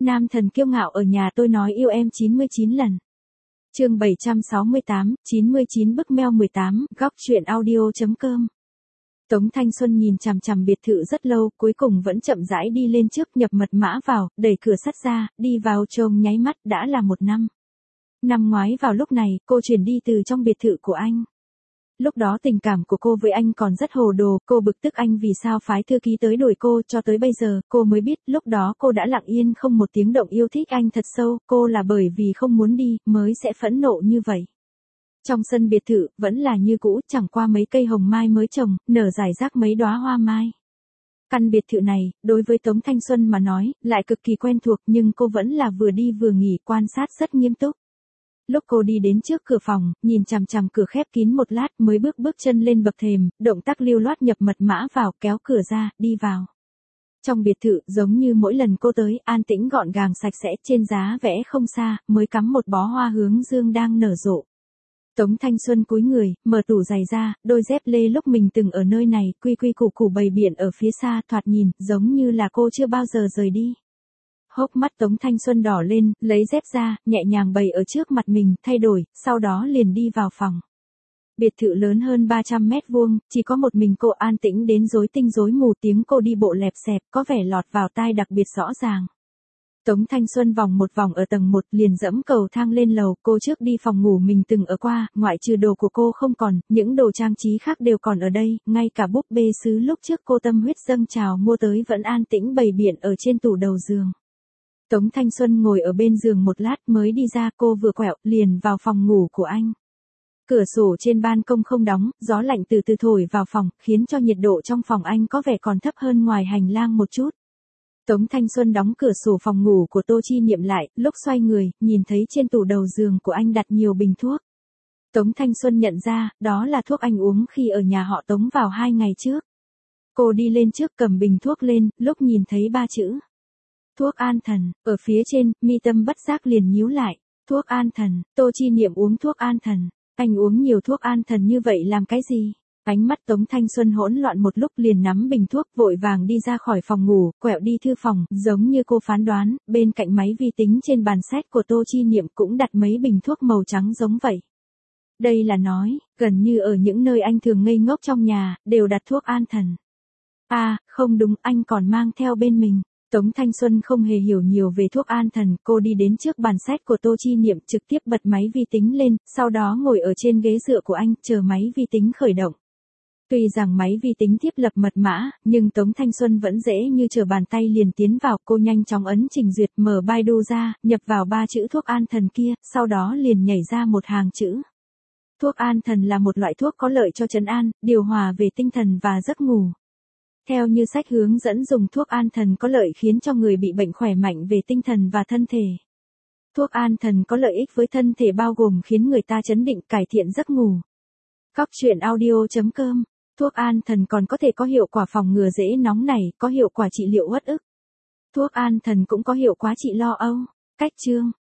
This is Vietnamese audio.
Nam thần kiêu ngạo ở nhà tôi nói yêu em 99 lần. Chương 768, 99 bức mail 18, góc truyện audio.com. Tống Thanh Xuân nhìn chằm chằm biệt thự rất lâu, cuối cùng vẫn chậm rãi đi lên trước, nhập mật mã vào, đẩy cửa sắt ra, đi vào trông nháy mắt đã là 1 năm. Năm ngoái vào lúc này, cô chuyển đi từ trong biệt thự của anh. Lúc đó tình cảm của cô với anh còn rất hồ đồ, cô bực tức anh vì sao phái thư ký tới đuổi cô, cho tới bây giờ, cô mới biết, lúc đó cô đã lặng yên không một tiếng động yêu thích anh thật sâu, cô là bởi vì không muốn đi, mới sẽ phẫn nộ như vậy. Trong sân biệt thự, vẫn là như cũ, chẳng qua mấy cây hồng mai mới trồng, nở rải rác mấy đóa hoa mai. Căn biệt thự này, đối với Tống Thanh Xuân mà nói, lại cực kỳ quen thuộc nhưng cô vẫn là vừa đi vừa nghỉ quan sát rất nghiêm túc. Lúc cô đi đến trước cửa phòng, nhìn chằm chằm cửa khép kín một lát mới bước chân lên bậc thềm, động tác lưu loát nhập mật mã vào, kéo cửa ra, đi vào. Trong biệt thự, giống như mỗi lần cô tới, an tĩnh gọn gàng sạch sẽ, trên giá vẽ không xa, mới cắm một bó hoa hướng dương đang nở rộ. Tống Thanh Xuân cúi người, mở tủ giày ra, đôi dép lê lúc mình từng ở nơi này, quy quy củ củ bày biện ở phía xa, thoạt nhìn, giống như là cô chưa bao giờ rời đi. Hốc mắt Tống Thanh Xuân đỏ lên, lấy dép ra, nhẹ nhàng bày ở trước mặt mình, thay đổi, sau đó liền đi vào phòng. Biệt thự lớn hơn 300 mét vuông, chỉ có một mình cô an tĩnh đến rối tinh rối mù, tiếng cô đi bộ lẹp xẹp, có vẻ lọt vào tai đặc biệt rõ ràng. Tống Thanh Xuân vòng một vòng ở tầng 1 liền dẫm cầu thang lên lầu, cô trước đi phòng ngủ mình từng ở qua, ngoại trừ đồ của cô không còn, những đồ trang trí khác đều còn ở đây, ngay cả búp bê sứ lúc trước cô tâm huyết dâng trào mua tới vẫn an tĩnh bày biện ở trên tủ đầu giường. Tống Thanh Xuân ngồi ở bên giường một lát mới đi ra, cô vừa quẹo, liền vào phòng ngủ của anh. Cửa sổ trên ban công không đóng, gió lạnh từ từ thổi vào phòng, khiến cho nhiệt độ trong phòng anh có vẻ còn thấp hơn ngoài hành lang một chút. Tống Thanh Xuân đóng cửa sổ phòng ngủ của Tô Chi Niệm lại, lúc xoay người, nhìn thấy trên tủ đầu giường của anh đặt nhiều bình thuốc. Tống Thanh Xuân nhận ra, đó là thuốc anh uống khi ở nhà họ Tống vào 2 ngày trước. Cô đi lên trước cầm bình thuốc lên, lúc nhìn thấy 3 chữ. Thuốc an thần, ở phía trên, mi tâm bất giác liền nhíu lại. Thuốc an thần, Tô Chi Niệm uống thuốc an thần. Anh uống nhiều thuốc an thần như vậy làm cái gì? Ánh mắt Tống Thanh Xuân hỗn loạn một lúc liền nắm bình thuốc vội vàng đi ra khỏi phòng ngủ, quẹo đi thư phòng, giống như cô phán đoán, bên cạnh máy vi tính trên bàn sách của Tô Chi Niệm cũng đặt mấy bình thuốc màu trắng giống vậy. Đây là nói, gần như ở những nơi anh thường ngây ngốc trong nhà, đều đặt thuốc an thần. À, không đúng, anh còn mang theo bên mình. Tống Thanh Xuân không hề hiểu nhiều về thuốc an thần, cô đi đến trước bàn sách của Tô Chi Niệm trực tiếp bật máy vi tính lên, sau đó ngồi ở trên ghế dựa của anh, chờ máy vi tính khởi động. Tuy rằng máy vi tính thiết lập mật mã, nhưng Tống Thanh Xuân vẫn dễ như trở bàn tay liền tiến vào, cô nhanh chóng ấn trình duyệt, mở Baidu ra, nhập vào 3 chữ thuốc an thần kia, sau đó liền nhảy ra một hàng chữ. Thuốc an thần là một loại thuốc có lợi cho trấn an, điều hòa về tinh thần và giấc ngủ. Theo như sách hướng dẫn dùng thuốc an thần có lợi khiến cho người bị bệnh khỏe mạnh về tinh thần và thân thể. Thuốc an thần có lợi ích với thân thể bao gồm khiến người ta trấn định, cải thiện giấc ngủ. Góc truyện audio.com. Thuốc an thần còn có thể có hiệu quả phòng ngừa dễ nóng nảy, có hiệu quả trị liệu uất ức. Thuốc an thần cũng có hiệu quả trị lo âu. Cách chương.